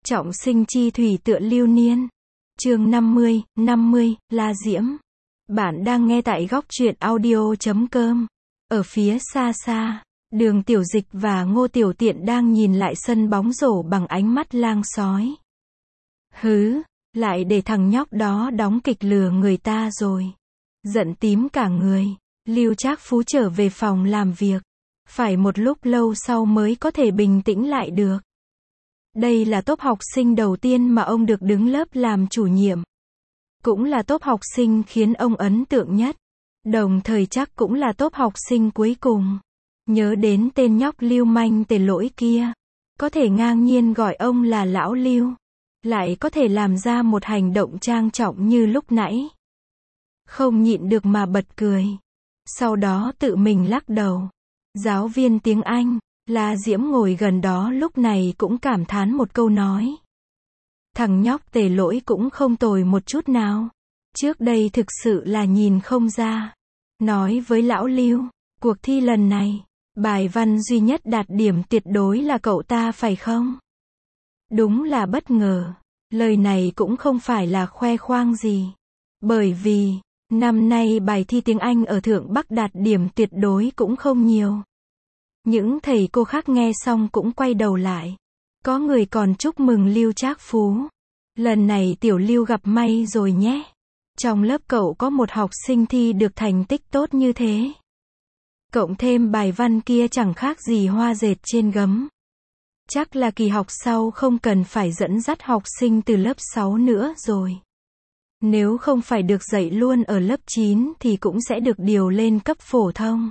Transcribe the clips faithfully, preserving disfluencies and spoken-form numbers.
Trọng sinh chi thủy tựa lưu niên. Chương năm mươi, năm mươi, La Diễm. Bạn đang nghe tại góc truyện audio chấm com. Ở phía xa xa, Đường Tiểu Dịch và Ngô Tiểu Tiện đang nhìn lại sân bóng rổ bằng ánh mắt lang sói. Hứ, lại để thằng nhóc đó đóng kịch lừa người ta rồi. Giận tím cả người, Lưu Trác Phú trở về phòng làm việc. Phải một lúc lâu sau mới có thể bình tĩnh lại được. Đây là tốp học sinh đầu tiên mà ông được đứng lớp làm chủ nhiệm. Cũng là tốp học sinh khiến ông ấn tượng nhất. Đồng thời chắc cũng là tốp học sinh cuối cùng. Nhớ đến tên nhóc lưu manh tề lỗi kia. Có thể ngang nhiên gọi ông là lão Lưu. Lại có thể làm ra một hành động trang trọng như lúc nãy. Không nhịn được mà bật cười. Sau đó tự mình lắc đầu. Giáo viên tiếng Anh, La Diễm ngồi gần đó lúc này cũng cảm thán một câu nói. Thằng nhóc tề lỗi cũng không tồi một chút nào. Trước đây thực sự là nhìn không ra. Nói với lão Lưu, cuộc thi lần này, bài văn duy nhất đạt điểm tuyệt đối là cậu ta phải không? Đúng là bất ngờ. Lời này cũng không phải là khoe khoang gì. Bởi vì, năm nay bài thi tiếng Anh ở Thượng Bắc đạt điểm tuyệt đối cũng không nhiều. Những thầy cô khác nghe xong cũng quay đầu lại. Có người còn chúc mừng Lưu Trác Phú. Lần này tiểu Lưu gặp may rồi nhé. Trong lớp cậu có một học sinh thi được thành tích tốt như thế. Cộng thêm bài văn kia chẳng khác gì hoa dệt trên gấm. Chắc là kỳ học sau không cần phải dẫn dắt học sinh từ lớp sáu nữa rồi. Nếu không phải được dạy luôn ở lớp chín thì cũng sẽ được điều lên cấp phổ thông.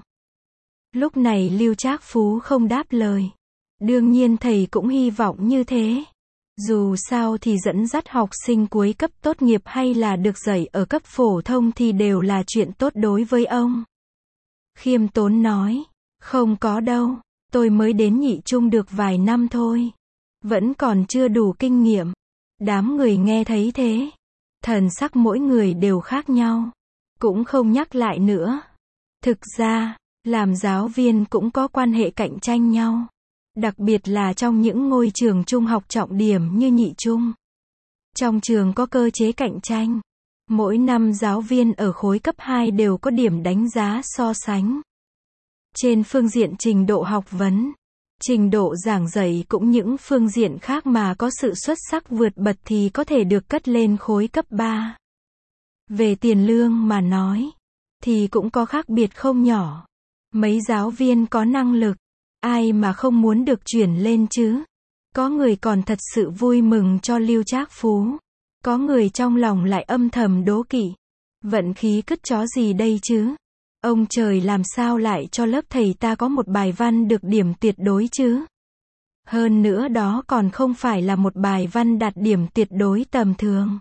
Lúc này Lưu Trác Phú không đáp lời. Đương nhiên thầy cũng hy vọng như thế. Dù sao thì dẫn dắt học sinh cuối cấp tốt nghiệp hay là được dạy ở cấp phổ thông thì đều là chuyện tốt đối với ông. Khiêm tốn nói, không có đâu, tôi mới đến nhị trung được vài năm thôi. Vẫn còn chưa đủ kinh nghiệm. Đám người nghe thấy thế. Thần sắc mỗi người đều khác nhau. Cũng không nhắc lại nữa. Thực ra, làm giáo viên cũng có quan hệ cạnh tranh nhau. Đặc biệt là trong những ngôi trường trung học trọng điểm như nhị trung. Trong trường có cơ chế cạnh tranh. Mỗi năm giáo viên ở khối cấp hai đều có điểm đánh giá so sánh. Trên phương diện trình độ học vấn, trình độ giảng dạy cũng những phương diện khác mà có sự xuất sắc vượt bật thì có thể được cất lên khối cấp ba. Về tiền lương mà nói, thì cũng có khác biệt không nhỏ. Mấy giáo viên có năng lực, ai mà không muốn được chuyển lên chứ? Có người còn thật sự vui mừng cho Lưu Trác Phú. Có người trong lòng lại âm thầm đố kỵ. Vận khí cứt chó gì đây chứ? Ông trời làm sao lại cho lớp thầy ta có một bài văn được điểm tuyệt đối chứ? Hơn nữa đó còn không phải là một bài văn đạt điểm tuyệt đối tầm thường.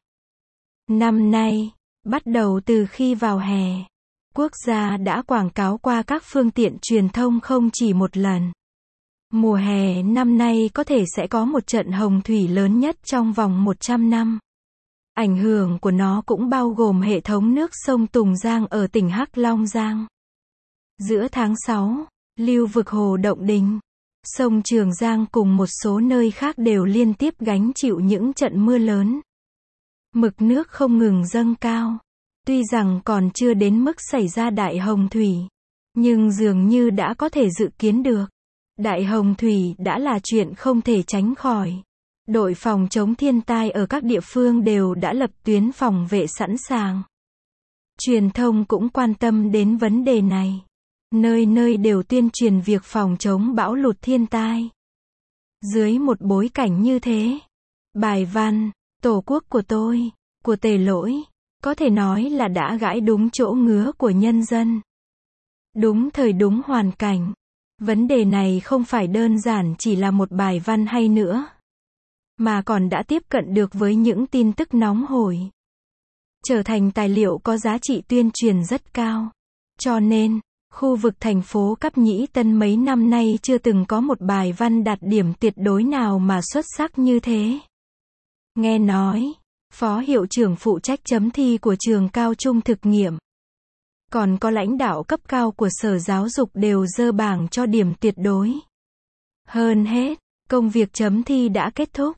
Năm nay, bắt đầu từ khi vào hè, quốc gia đã quảng cáo qua các phương tiện truyền thông không chỉ một lần. Mùa hè năm nay có thể sẽ có một trận hồng thủy lớn nhất trong vòng một trăm năm. Ảnh hưởng của nó cũng bao gồm hệ thống nước sông Tùng Giang ở tỉnh Hắc Long Giang. Giữa tháng sáu, lưu vực Hồ Động Đình, sông Trường Giang cùng một số nơi khác đều liên tiếp gánh chịu những trận mưa lớn. Mực nước không ngừng dâng cao. Tuy rằng còn chưa đến mức xảy ra đại hồng thủy, nhưng dường như đã có thể dự kiến được. Đại hồng thủy đã là chuyện không thể tránh khỏi. Đội phòng chống thiên tai ở các địa phương đều đã lập tuyến phòng vệ sẵn sàng. Truyền thông cũng quan tâm đến vấn đề này. Nơi nơi đều tuyên truyền việc phòng chống bão lụt thiên tai. Dưới một bối cảnh như thế, bài văn, Tổ quốc của tôi, của tề lỗi, có thể nói là đã gãi đúng chỗ ngứa của nhân dân. Đúng thời đúng hoàn cảnh. Vấn đề này không phải đơn giản chỉ là một bài văn hay nữa, mà còn đã tiếp cận được với những tin tức nóng hổi. Trở thành tài liệu có giá trị tuyên truyền rất cao. Cho nên, khu vực thành phố Cáp Nhĩ Tân mấy năm nay chưa từng có một bài văn đạt điểm tuyệt đối nào mà xuất sắc như thế. Nghe nói, phó hiệu trưởng phụ trách chấm thi của trường cao trung thực nghiệm, còn có lãnh đạo cấp cao của Sở Giáo dục đều dơ bảng cho điểm tuyệt đối. Hơn hết, công việc chấm thi đã kết thúc.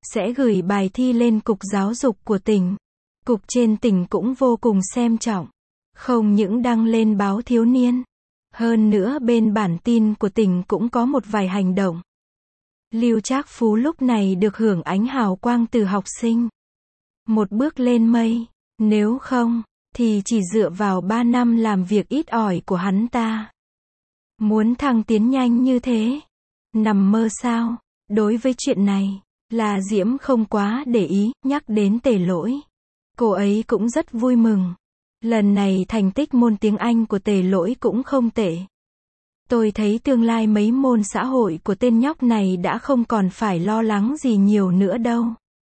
sẽ gửi bài thi lên Cục Giáo dục của tỉnh. Cục trên tỉnh cũng vô cùng xem trọng. Không những đăng lên báo thiếu niên. Hơn nữa bên bản tin của tỉnh cũng có một vài hành động. Lưu Trác Phú lúc này được hưởng ánh hào quang từ học sinh. Một bước lên mây. Nếu không, thì chỉ dựa vào ba năm làm việc ít ỏi của hắn ta. Muốn thăng tiến nhanh như thế. Nằm mơ sao? Đối với chuyện này, La Diễm không quá để ý, nhắc đến Tề Lỗi. Cô ấy cũng rất vui mừng. Lần này thành tích môn tiếng Anh của Tề Lỗi cũng không tệ. Tôi thấy tương lai mấy môn xã hội của tên nhóc này đã không còn phải lo lắng gì nhiều nữa đâu.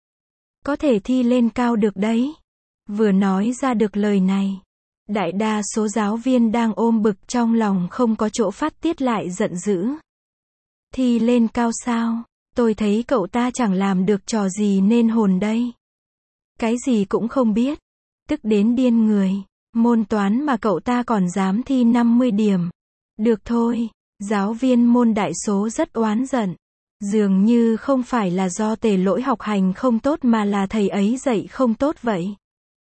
Có thể thi lên cao được đấy. Vừa nói ra được lời này, đại đa số giáo viên đang ôm bực trong lòng không có chỗ phát tiết lại giận dữ. Thi lên cao sao? Tôi thấy cậu ta chẳng làm được trò gì nên hồn đây. Cái gì cũng không biết. Tức đến điên người. Môn toán mà cậu ta còn dám thi năm mươi điểm. Được thôi, giáo viên môn đại số rất oán giận. Dường như không phải là do Tề Lỗi học hành không tốt mà là thầy ấy dạy không tốt vậy.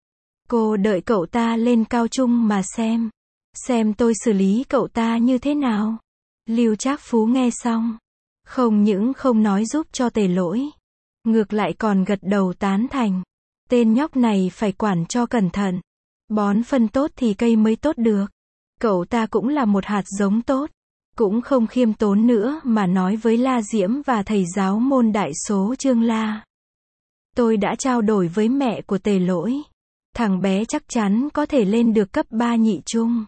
Cô đợi cậu ta lên cao trung mà xem. Xem tôi xử lý cậu ta như thế nào. Lưu Trác Phú nghe xong. Không những không nói giúp cho Tề Lỗi. Ngược lại còn gật đầu tán thành. Tên nhóc này phải quản cho cẩn thận. Bón phân tốt thì cây mới tốt được. Cậu ta cũng là một hạt giống tốt. Cũng không khiêm tốn nữa mà nói với La Diễm và thầy giáo môn đại số Trương La. Tôi đã trao đổi với mẹ của Tề Lỗi. Thằng bé chắc chắn có thể lên được cấp ba nhị trung.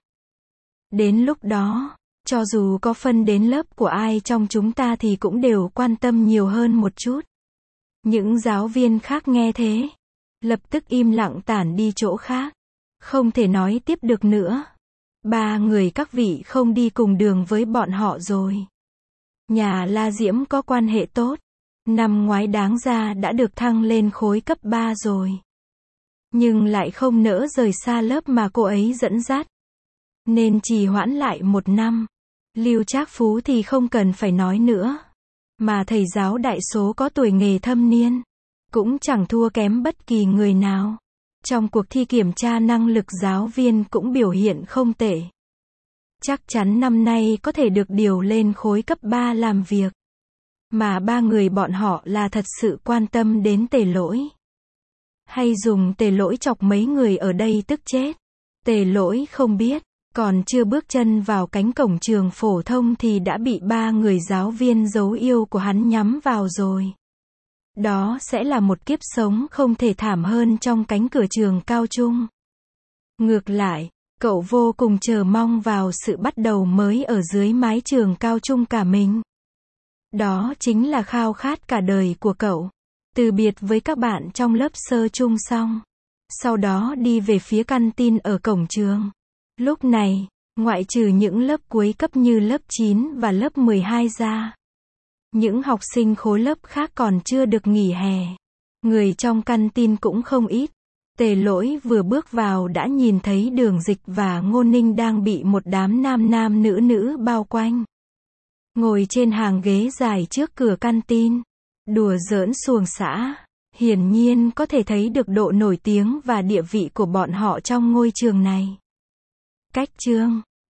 Đến lúc đó, cho dù có phân đến lớp của ai trong chúng ta thì cũng đều quan tâm nhiều hơn một chút. Những giáo viên khác nghe thế, lập tức im lặng tản đi chỗ khác. Không thể nói tiếp được nữa. Ba người các vị không đi cùng đường với bọn họ rồi. Nhà La Diễm có quan hệ tốt. Năm ngoái đáng ra đã được thăng lên khối cấp ba rồi. Nhưng lại không nỡ rời xa lớp mà cô ấy dẫn dắt. Nên trì hoãn lại một năm. Lưu Trác Phú thì không cần phải nói nữa. Mà thầy giáo đại số có tuổi nghề thâm niên. Cũng chẳng thua kém bất kỳ người nào. Trong cuộc thi kiểm tra năng lực giáo viên cũng biểu hiện không tệ. Chắc chắn năm nay có thể được điều lên khối cấp ba làm việc. Mà ba người bọn họ là thật sự quan tâm đến Tề Lỗi. Hay dùng Tề Lỗi chọc mấy người ở đây tức chết. Tề Lỗi không biết, còn chưa bước chân vào cánh cổng trường phổ thông thì đã bị ba người giáo viên dấu yêu của hắn nhắm vào rồi. Đó sẽ là một kiếp sống không thể thảm hơn trong cánh cửa trường cao trung. Ngược lại, cậu vô cùng chờ mong vào sự bắt đầu mới ở dưới mái trường cao trung cả mình. Đó chính là khao khát cả đời của cậu. Từ biệt với các bạn trong lớp sơ trung xong. Sau đó đi về phía căn tin ở cổng trường. Lúc này, ngoại trừ những lớp cuối cấp như lớp chín và lớp mười hai ra. Những học sinh khối lớp khác còn chưa được nghỉ hè. Người trong căn tin cũng không ít. Tề Lỗi vừa bước vào đã nhìn thấy Đường Dịch và Ngô Ninh đang bị một đám nam nam nữ nữ bao quanh. Ngồi trên hàng ghế dài trước cửa căn tin. Đùa giỡn xuồng xã. Hiển nhiên có thể thấy được độ nổi tiếng và địa vị của bọn họ trong ngôi trường này. Cách chương